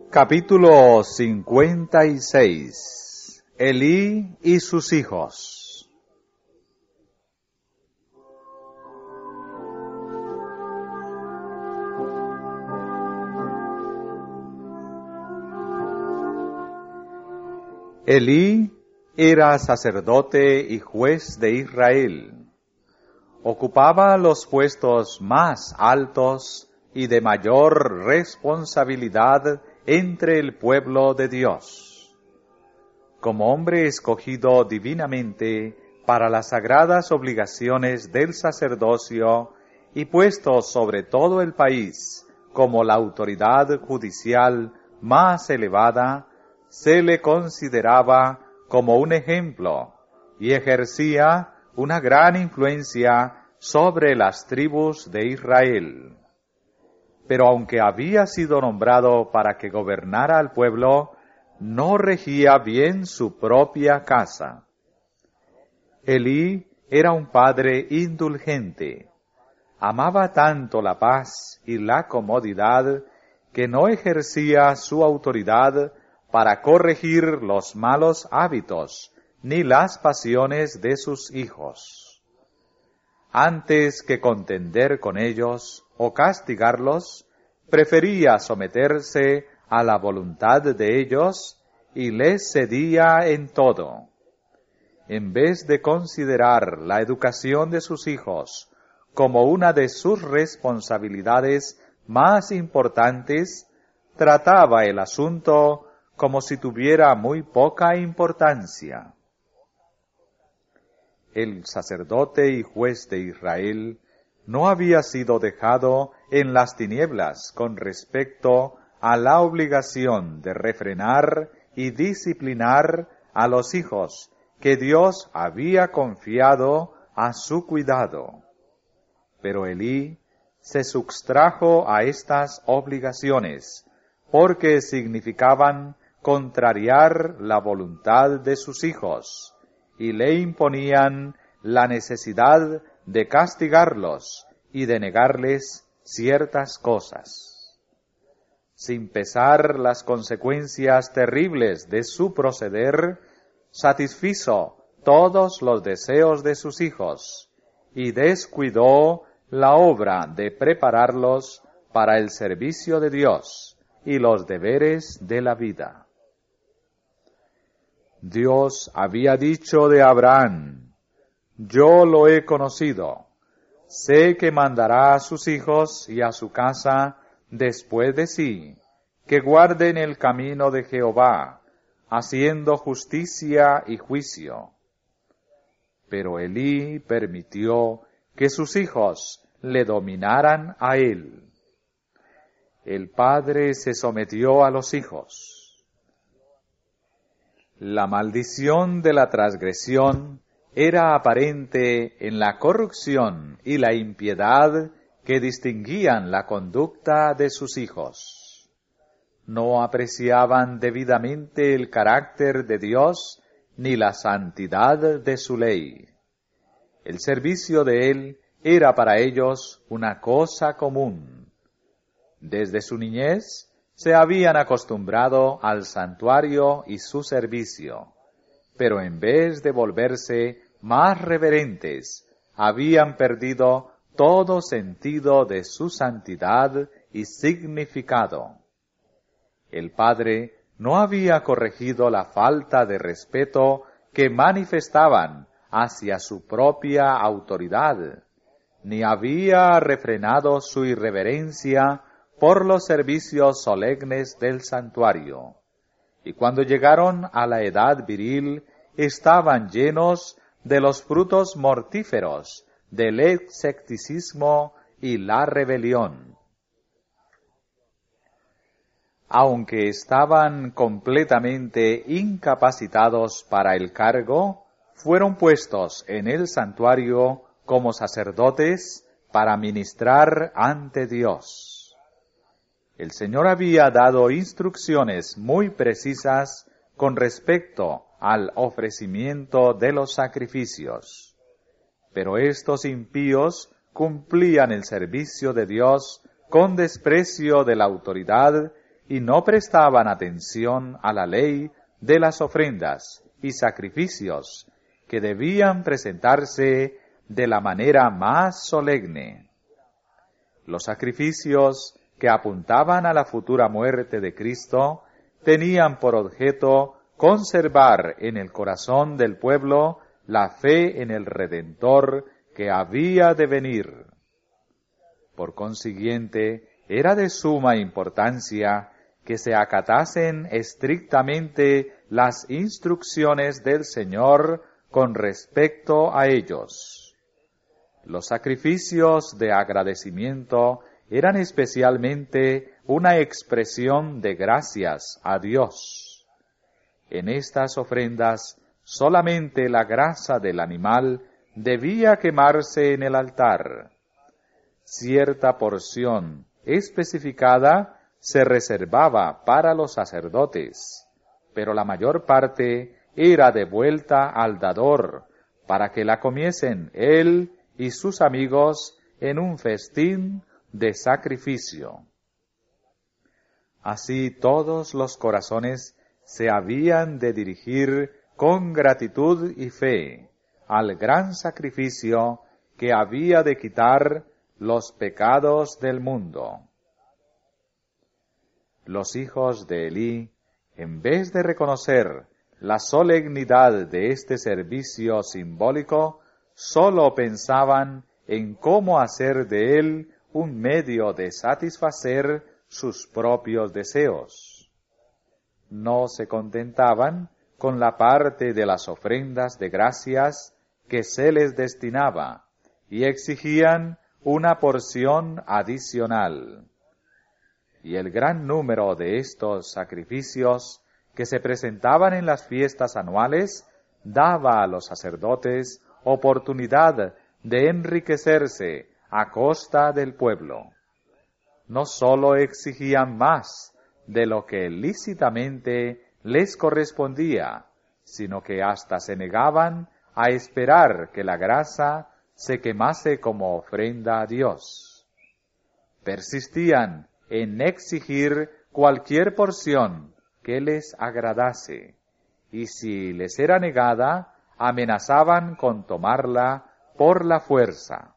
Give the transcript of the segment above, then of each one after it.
Capítulo 56. Elí y sus hijos. Elí era sacerdote y juez de Israel. Ocupaba los puestos más altos y de mayor responsabilidad entre el pueblo de Dios. Como hombre escogido divinamente para las sagradas obligaciones del sacerdocio y puesto sobre todo el país como la autoridad judicial más elevada, se le consideraba como un ejemplo y ejercía una gran influencia sobre las tribus de Israel. Pero aunque había sido nombrado para que gobernara al pueblo, no regía bien su propia casa. Elí era un padre indulgente. Amaba tanto la paz y la comodidad que no ejercía su autoridad para corregir los malos hábitos ni las pasiones de sus hijos. Antes que contender con ellos o castigarlos, prefería someterse a la voluntad de ellos y les cedía en todo. En vez de considerar la educación de sus hijos como una de sus responsabilidades más importantes, trataba el asunto como si tuviera muy poca importancia. El sacerdote y juez de Israel no había sido dejado en las tinieblas con respecto a la obligación de refrenar y disciplinar a los hijos que Dios había confiado a su cuidado. Pero Elí se sustrajo a estas obligaciones porque significaban contrariar la voluntad de sus hijos y le imponían la necesidad de castigarlos y de negarles ciertas cosas. Sin pesar las consecuencias terribles de su proceder, satisfizo todos los deseos de sus hijos y descuidó la obra de prepararlos para el servicio de Dios y los deberes de la vida. Dios había dicho de Abraham: yo lo he conocido, sé que mandará a sus hijos y a su casa después de sí, que guarden el camino de Jehová, haciendo justicia y juicio. Pero Elí permitió que sus hijos le dominaran a él. El padre se sometió a los hijos. La maldición de la transgresión era aparente en la corrupción y la impiedad que distinguían la conducta de sus hijos. No apreciaban debidamente el carácter de Dios ni la santidad de su ley. El servicio de Él era para ellos una cosa común. Desde su niñez se habían acostumbrado al santuario y su servicio, pero en vez de volverse más reverentes, habían perdido todo sentido de su santidad y significado. El padre no había corregido la falta de respeto que manifestaban hacia su propia autoridad, ni había refrenado su irreverencia por los servicios solemnes del santuario. Y cuando llegaron a la edad viril, estaban llenos de los frutos mortíferos del escepticismo y la rebelión. Aunque estaban completamente incapacitados para el cargo, fueron puestos en el santuario como sacerdotes para ministrar ante Dios. El Señor había dado instrucciones muy precisas con respecto al ofrecimiento de los sacrificios. Pero estos impíos cumplían el servicio de Dios con desprecio de la autoridad y no prestaban atención a la ley de las ofrendas y sacrificios que debían presentarse de la manera más solemne. Los sacrificios que apuntaban a la futura muerte de Cristo tenían por objeto conservar en el corazón del pueblo la fe en el Redentor que había de venir. Por consiguiente, era de suma importancia que se acatasen estrictamente las instrucciones del Señor con respecto a ellos. Los sacrificios de agradecimiento eran especialmente una expresión de gracias a Dios. En estas ofrendas, solamente la grasa del animal debía quemarse en el altar. Cierta porción especificada se reservaba para los sacerdotes, pero la mayor parte era devuelta al dador, para que la comiesen él y sus amigos en un festín de sacrificio. Así todos los corazones se habían de dirigir con gratitud y fe al gran sacrificio que había de quitar los pecados del mundo. Los hijos de Elí, en vez de reconocer la solemnidad de este servicio simbólico, sólo pensaban en cómo hacer de él un medio de satisfacer sus propios deseos. No se contentaban con la parte de las ofrendas de gracias que se les destinaba y exigían una porción adicional. Y el gran número de estos sacrificios que se presentaban en las fiestas anuales daba a los sacerdotes oportunidad de enriquecerse a costa del pueblo. No sólo exigían más de lo que lícitamente les correspondía, sino que hasta se negaban a esperar que la grasa se quemase como ofrenda a Dios. Persistían en exigir cualquier porción que les agradase, y si les era negada, amenazaban con tomarla por la fuerza.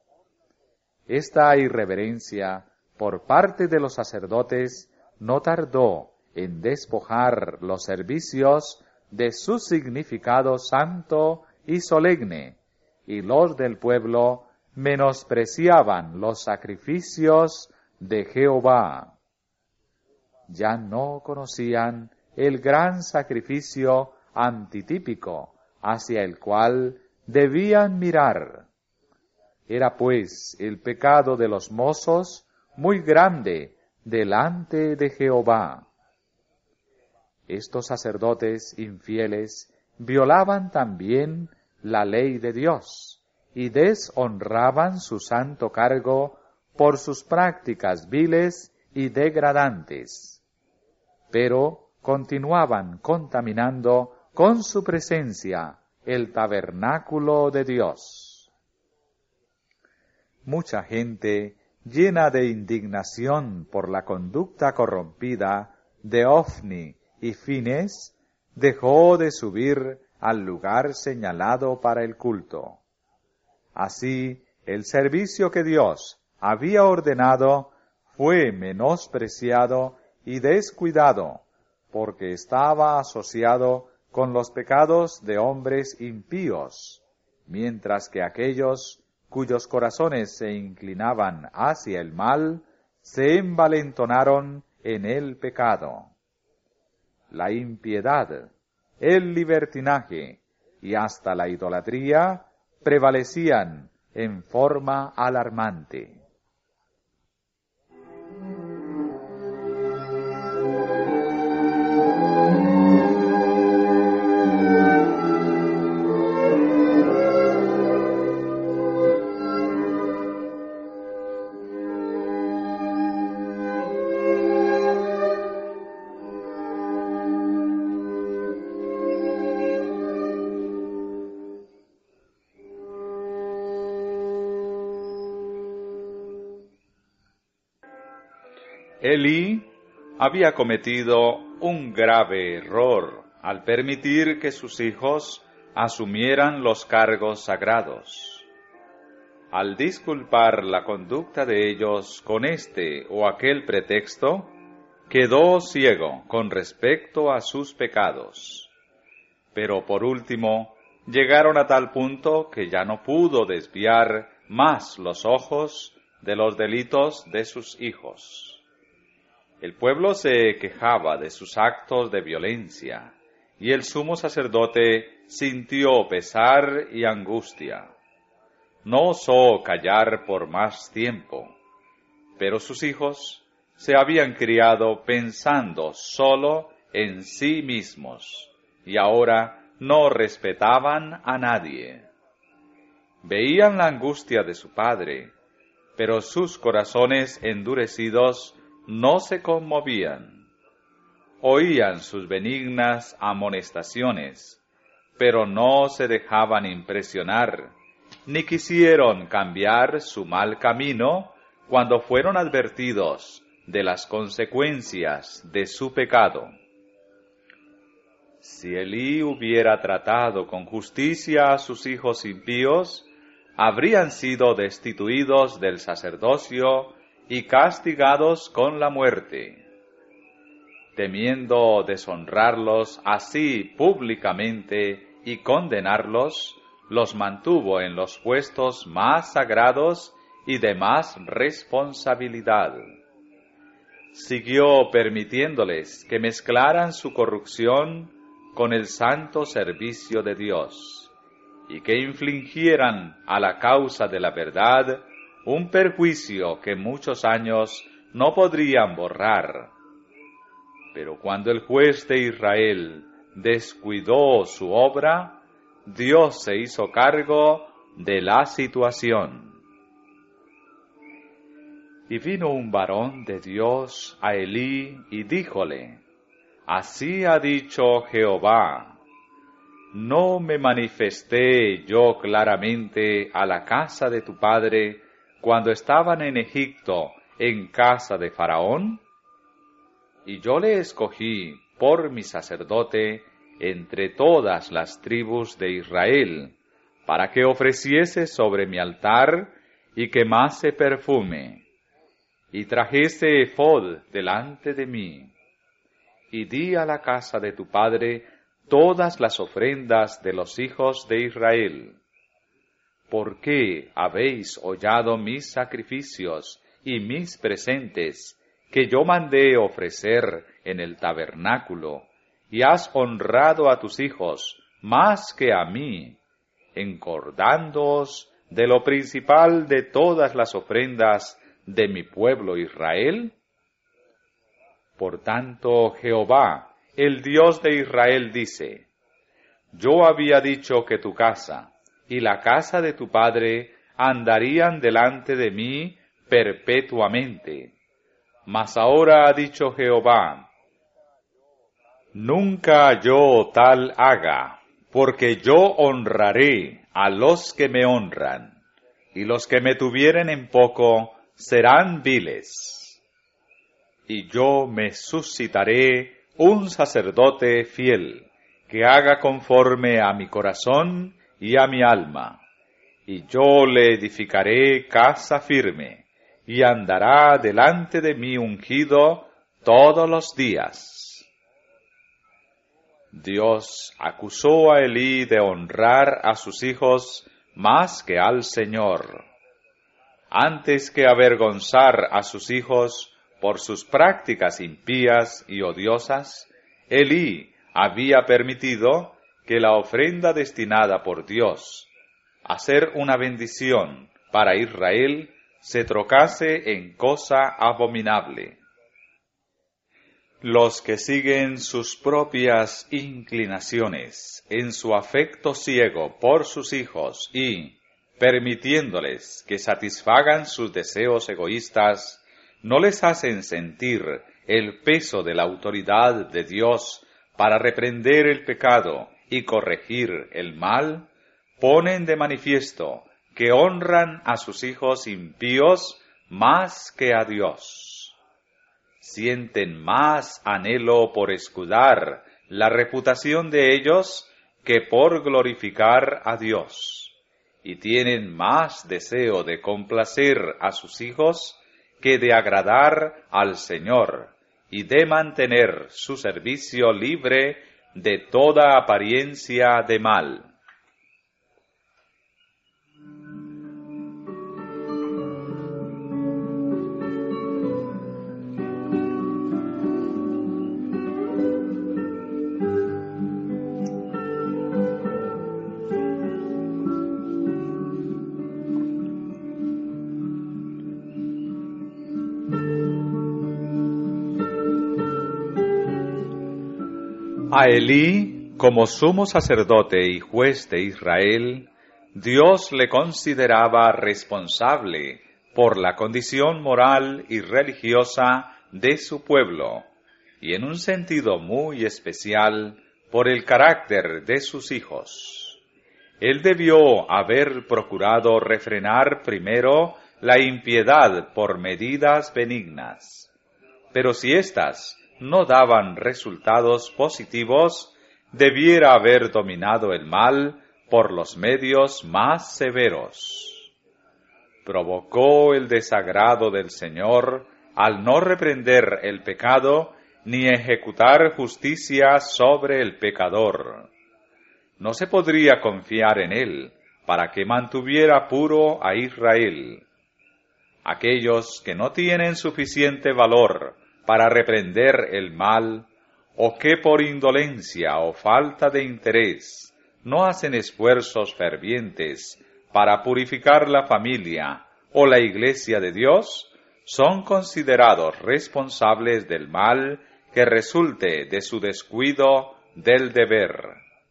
Esta irreverencia por parte de los sacerdotes no tardó en despojar los servicios de su significado santo y solemne, y los del pueblo menospreciaban los sacrificios de Jehová. Ya no conocían el gran sacrificio antitípico hacia el cual debían mirar. Era pues el pecado de los mozos muy grande delante de Jehová. Estos sacerdotes infieles violaban también la ley de Dios y deshonraban su santo cargo por sus prácticas viles y degradantes, pero continuaban contaminando con su presencia el tabernáculo de Dios. Mucha gente, llena de indignación por la conducta corrompida de Ofni y Fines, dejó de subir al lugar señalado para el culto. Así, el servicio que Dios había ordenado fue menospreciado y descuidado, porque estaba asociado con los pecados de hombres impíos, mientras que aquellos cuyos corazones se inclinaban hacia el mal, se envalentonaron en el pecado. La impiedad, el libertinaje y hasta la idolatría prevalecían en forma alarmante. Elí había cometido un grave error al permitir que sus hijos asumieran los cargos sagrados. Al disculpar la conducta de ellos con este o aquel pretexto, quedó ciego con respecto a sus pecados. Pero por último, llegaron a tal punto que ya no pudo desviar más los ojos de los delitos de sus hijos. El pueblo se quejaba de sus actos de violencia, y el sumo sacerdote sintió pesar y angustia. No osó callar por más tiempo, pero sus hijos se habían criado pensando solo en sí mismos, y ahora no respetaban a nadie. Veían la angustia de su padre, pero sus corazones endurecidos no se conmovían. Oían sus benignas amonestaciones, pero no se dejaban impresionar, ni quisieron cambiar su mal camino cuando fueron advertidos de las consecuencias de su pecado. Si Elí hubiera tratado con justicia a sus hijos impíos, habrían sido destituidos del sacerdocio y castigados con la muerte. Temiendo deshonrarlos así públicamente y condenarlos, los mantuvo en los puestos más sagrados y de más responsabilidad. Siguió permitiéndoles que mezclaran su corrupción con el santo servicio de Dios, y que infligieran a la causa de la verdad un perjuicio que muchos años no podrían borrar. Pero cuando el juez de Israel descuidó su obra, Dios se hizo cargo de la situación. Y vino un varón de Dios a Elí y díjole: Así ha dicho Jehová: ¿no me manifesté yo claramente a la casa de tu padre cuando estaban en Egipto, en casa de Faraón? Y yo le escogí por mi sacerdote entre todas las tribus de Israel, para que ofreciese sobre mi altar y quemase perfume, y trajese ephod delante de mí. Y di a la casa de tu padre todas las ofrendas de los hijos de Israel. ¿Por qué habéis hollado mis sacrificios y mis presentes que yo mandé ofrecer en el tabernáculo, y has honrado a tus hijos más que a mí, encordándoos de lo principal de todas las ofrendas de mi pueblo Israel? Por tanto, Jehová, el Dios de Israel, dice: Yo había dicho que tu casa y la casa de tu padre andarían delante de mí perpetuamente. Mas ahora ha dicho Jehová: Nunca yo tal haga, porque yo honraré a los que me honran, y los que me tuvieren en poco serán viles. Y yo me suscitaré un sacerdote fiel, que haga conforme a mi corazón y a mi alma, y yo le edificaré casa firme, y andará delante de mí ungido todos los días. Dios acusó a Elí de honrar a sus hijos más que al Señor. Antes que avergonzar a sus hijos por sus prácticas impías y odiosas, Elí había permitido que la ofrenda destinada por Dios a ser una bendición para Israel se trocase en cosa abominable. Los que siguen sus propias inclinaciones en su afecto ciego por sus hijos y, permitiéndoles que satisfagan sus deseos egoístas, no les hacen sentir el peso de la autoridad de Dios para reprender el pecado y corregir el mal, ponen de manifiesto que honran a sus hijos impíos más que a Dios. sienten más anhelo por escudar la reputación de ellos que por glorificar a Dios, y tienen más deseo de complacer a sus hijos que de agradar al Señor, y de mantener su servicio libre de toda apariencia de mal. A Elí, como sumo sacerdote y juez de Israel, Dios le consideraba responsable por la condición moral y religiosa de su pueblo, y en un sentido muy especial por el carácter de sus hijos. Él debió haber procurado refrenar primero la impiedad por medidas benignas, pero si éstas no daban resultados positivos, debiera haber dominado el mal por los medios más severos. Provocó el desagrado del Señor al no reprender el pecado ni ejecutar justicia sobre el pecador. No se podría confiar en él para que mantuviera puro a Israel. Aquellos que no tienen suficiente valor para reprender el mal, o que por indolencia o falta de interés no hacen esfuerzos fervientes para purificar la familia o la Iglesia de Dios, son considerados responsables del mal que resulte de su descuido del deber.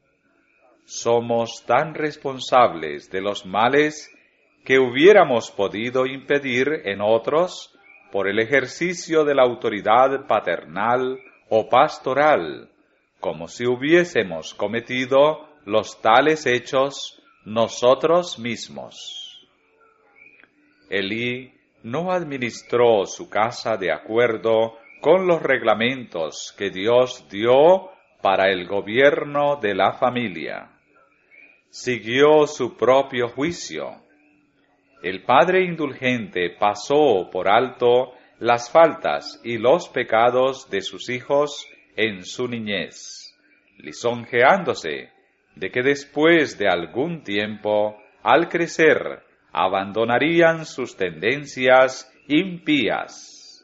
Somos tan responsables de los males que hubiéramos podido impedir en otros por el ejercicio de la autoridad paternal o pastoral, como si hubiésemos cometido los tales hechos nosotros mismos. Elí no administró su casa de acuerdo con los reglamentos que Dios dio para el gobierno de la familia. Siguió su propio juicio. El padre indulgente pasó por alto las faltas y los pecados de sus hijos en su niñez, lisonjeándose de que después de algún tiempo, al crecer, abandonarían sus tendencias impías.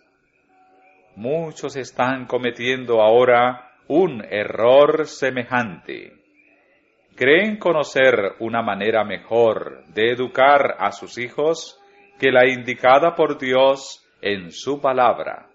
Muchos están cometiendo ahora un error semejante. Creen conocer una manera mejor de educar a sus hijos que la indicada por Dios en su palabra.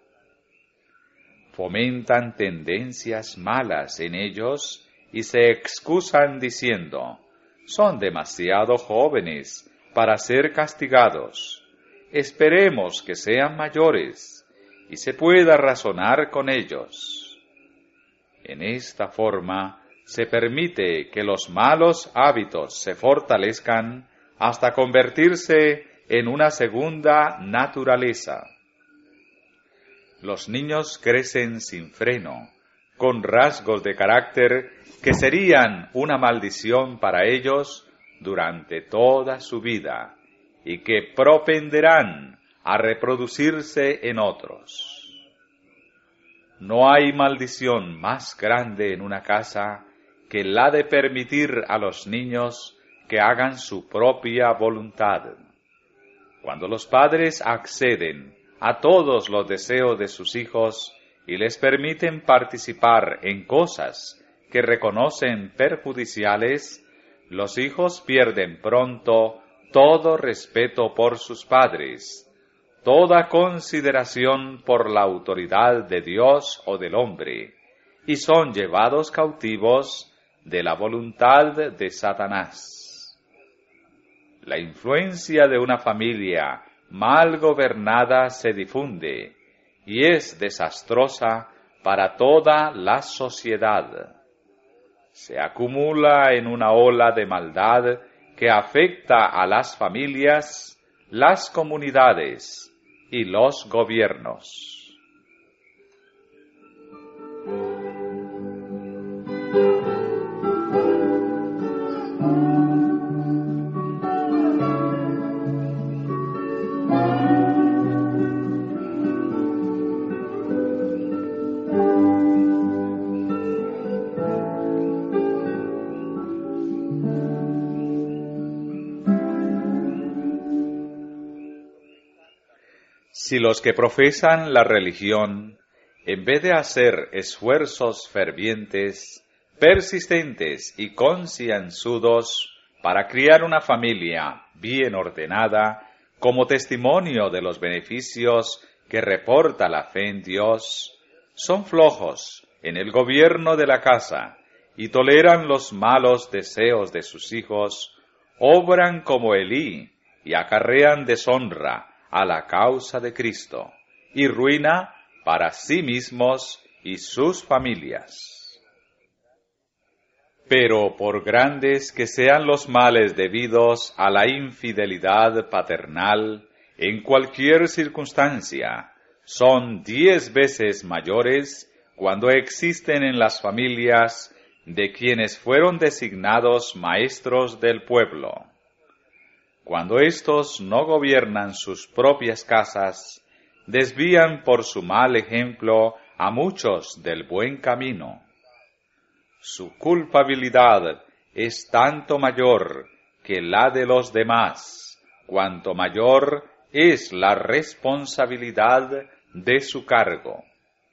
Fomentan tendencias malas en ellos y se excusan diciendo: son demasiado jóvenes para ser castigados. Esperemos que sean mayores y se pueda razonar con ellos. En esta forma, se permite que los malos hábitos se fortalezcan hasta convertirse en una segunda naturaleza. Los niños crecen sin freno, con rasgos de carácter que serían una maldición para ellos durante toda su vida y que propenderán a reproducirse en otros. No hay maldición más grande en una casa que la de permitir a los niños que hagan su propia voluntad. Cuando los padres acceden a todos los deseos de sus hijos y les permiten participar en cosas que reconocen perjudiciales, los hijos pierden pronto todo respeto por sus padres, toda consideración por la autoridad de Dios o del hombre, y son llevados cautivos de la voluntad de Satanás. La influencia de una familia mal gobernada se difunde y es desastrosa para toda la sociedad. Se acumula en una ola de maldad que afecta a las familias, las comunidades y los gobiernos. Si los que profesan la religión, en vez de hacer esfuerzos fervientes, persistentes y concienzudos para criar una familia bien ordenada, como testimonio de los beneficios que reporta la fe en Dios, son flojos en el gobierno de la casa y toleran los malos deseos de sus hijos, obran como Elí y acarrean deshonra a la causa de Cristo y ruina para sí mismos y sus familias. Pero por grandes que sean los males debidos a la infidelidad paternal, en cualquier circunstancia, son 10 veces mayores cuando existen en las familias de quienes fueron designados maestros del pueblo. Cuando éstos no gobiernan sus propias casas, desvían por su mal ejemplo a muchos del buen camino. Su culpabilidad es tanto mayor que la de los demás, cuanto mayor es la responsabilidad de su cargo.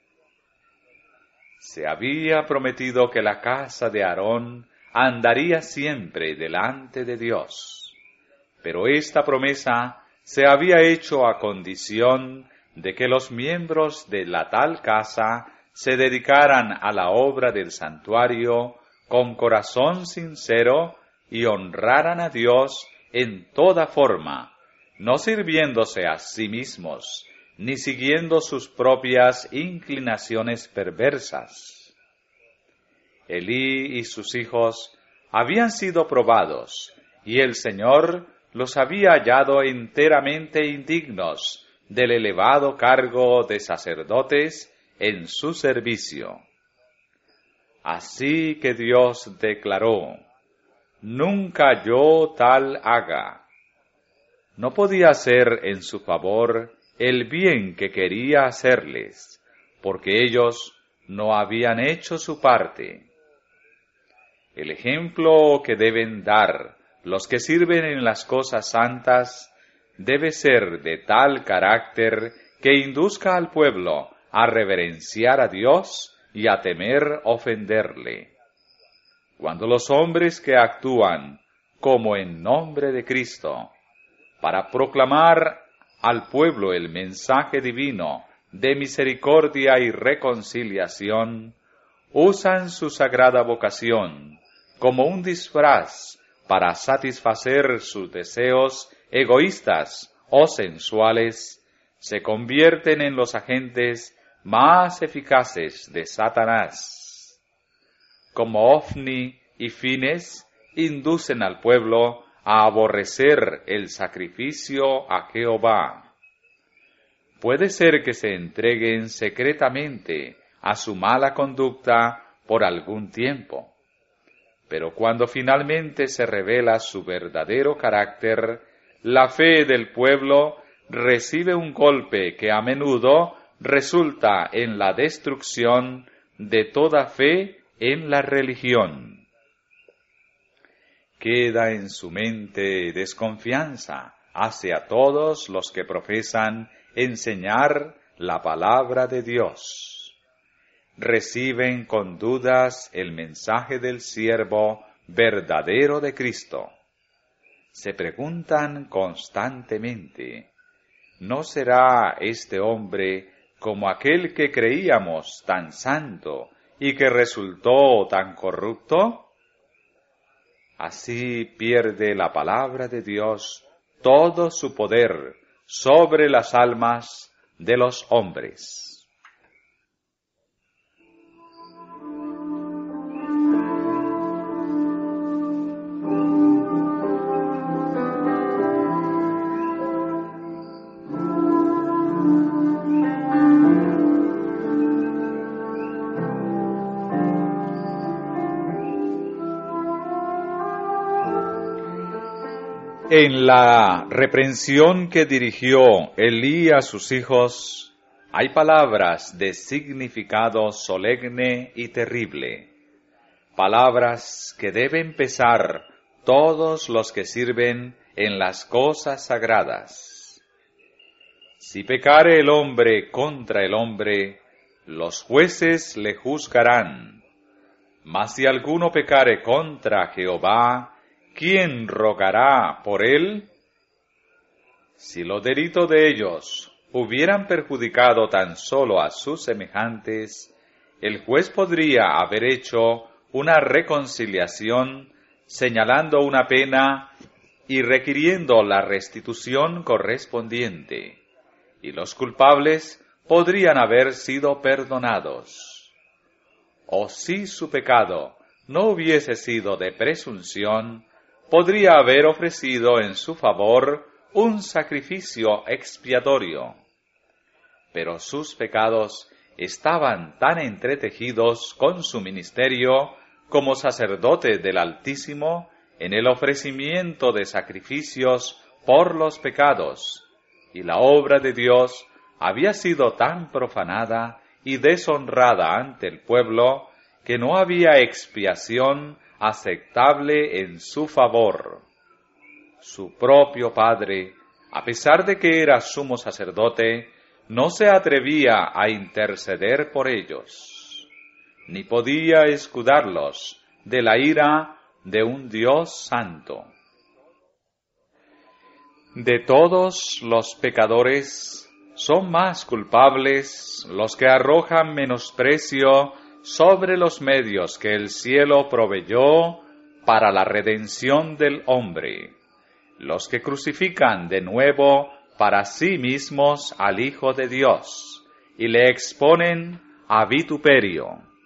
Se había prometido que la casa de Aarón andaría siempre delante de Dios, pero esta promesa se había hecho a condición de que los miembros de la tal casa se dedicaran a la obra del santuario con corazón sincero y honraran a Dios en toda forma, no sirviéndose a sí mismos, ni siguiendo sus propias inclinaciones perversas. Elí y sus hijos habían sido probados, y el Señor los había hallado enteramente indignos del elevado cargo de sacerdotes en su servicio. Así que Dios declaró: «Nunca yo tal haga». No podía hacer en su favor el bien que quería hacerles, porque ellos no habían hecho su parte. El ejemplo que deben dar los que sirven en las cosas santas debe ser de tal carácter que induzca al pueblo a reverenciar a Dios y a temer ofenderle. Cuando los hombres que actúan como en nombre de Cristo, para proclamar al pueblo el mensaje divino de misericordia y reconciliación, usan su sagrada vocación como un disfraz para satisfacer sus deseos egoístas o sensuales, se convierten en los agentes más eficaces de Satanás. Como Ofni y Fines inducen al pueblo a aborrecer el sacrificio a Jehová. Puede ser que se entreguen secretamente a su mala conducta por algún tiempo, pero cuando finalmente se revela su verdadero carácter, la fe del pueblo recibe un golpe que a menudo resulta en la destrucción de toda fe en la religión. Queda en su mente desconfianza hacia todos los que profesan enseñar la palabra de Dios. Reciben con dudas el mensaje del siervo verdadero de Cristo. Se preguntan constantemente: ¿no será este hombre como aquel que creíamos tan santo y que resultó tan corrupto? Así pierde la palabra de Dios todo su poder sobre las almas de los hombres. En la reprensión que dirigió Elí a sus hijos, hay palabras de significado solemne y terrible, palabras que deben pesar todos los que sirven en las cosas sagradas. Si pecare el hombre contra el hombre, los jueces le juzgarán. Mas si alguno pecare contra Jehová, ¿quién rogará por él? Si los delitos de ellos hubieran perjudicado tan solo a sus semejantes, el juez podría haber hecho una reconciliación, señalando una pena y requiriendo la restitución correspondiente, y los culpables podrían haber sido perdonados. O si su pecado no hubiese sido de presunción, podría haber ofrecido en su favor un sacrificio expiatorio. Pero sus pecados estaban tan entretejidos con su ministerio como sacerdote del Altísimo en el ofrecimiento de sacrificios por los pecados, y la obra de Dios había sido tan profanada y deshonrada ante el pueblo que no había expiación aceptable en su favor. Su propio Padre, a pesar de que era sumo sacerdote, no se atrevía a interceder por ellos, ni podía escudarlos de la ira de un Dios santo. De todos los pecadores son más culpables los que arrojan menosprecio sobre los medios que el cielo proveyó para la redención del hombre, los que crucifican de nuevo para sí mismos al Hijo de Dios y le exponen a vituperio.